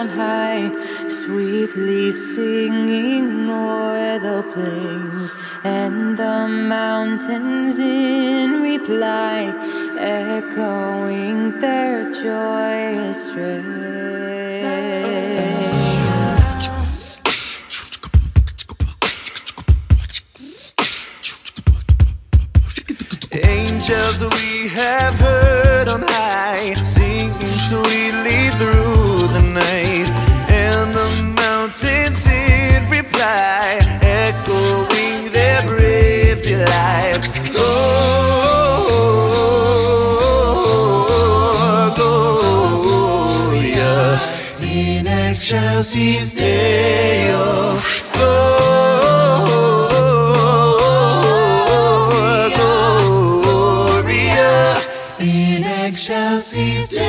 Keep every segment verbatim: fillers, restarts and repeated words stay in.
on high, sweetly singing o'er the plains and the mountains in reply, echoing their joyous strains. Angels we have heard on high, singing sweetly through the night, and the mountains in reply, echoing their brave delight. Oh, Gloria in excelsis Deo. Excelsis Deo.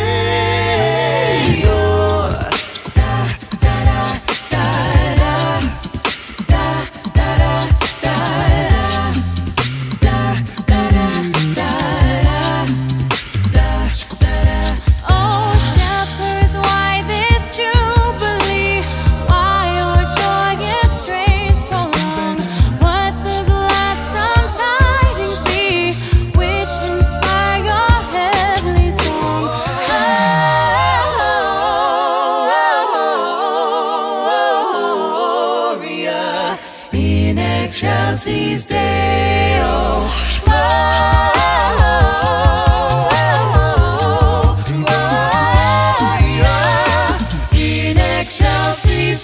Da da da da da da da da da da da. Oh shepherds, why this jubilee? Why your joyous strains prolong? What the gladsome tidings be, which inspire your heavenly song? Gloria in excelsis Deo. In excelsis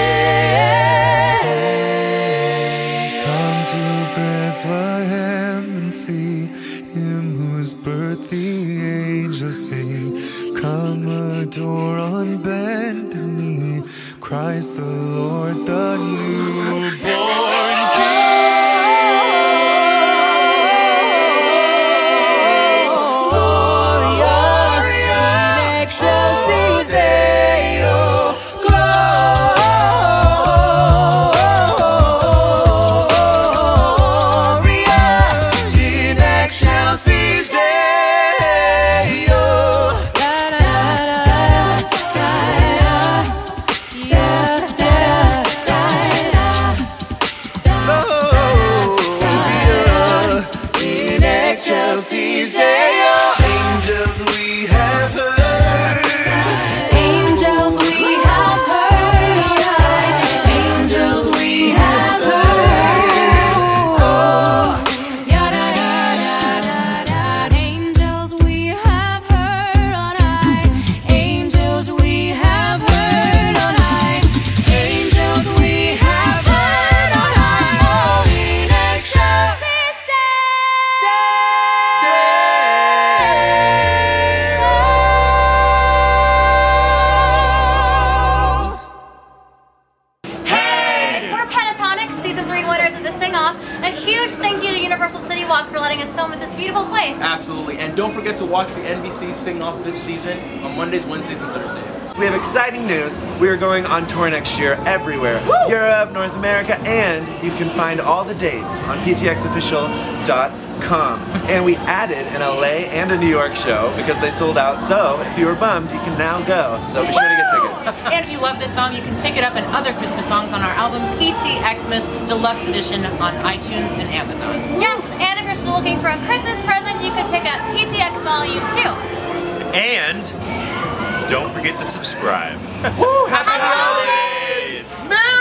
Deo. Come to Bethlehem and see him whose birth the angels sing. Come adore on bended knee Christ the Lord, the newborn King. Gloria in excelsis Deo. Gloria in excelsis Deo. In excelsis Deo. Angels we have heard. Angels we have heard on high. Angels we have heard. Oh, yada yada yada. Angels we have heard on high. Angels we have heard on high. Angels we have heard on high. Oh, in excelsis Hey! We're Pentatonic, Season three winners of the Sing-Off. A huge thank you to Universal City Walk for letting us film at this beautiful place. Absolutely, and don't forget to watch the N B C Sing-Off this season on Mondays, Wednesdays, and Thursdays. We have exciting news. We are going on tour next year everywhere. Woo! Europe, North America, and you can find all the dates on P T X official dot com. And we added an L A and a New York show because they sold out, so if you were bummed, you can now go. So be sure to get tickets. And if you love this song, you can pick it up and other Christmas songs on our album P T Xmas Deluxe Edition on iTunes and Amazon. Yes, and if you're still looking for a Christmas present, you can pick up P T X Volume two. And don't forget to subscribe. Woo! Happy, Happy holidays! holidays!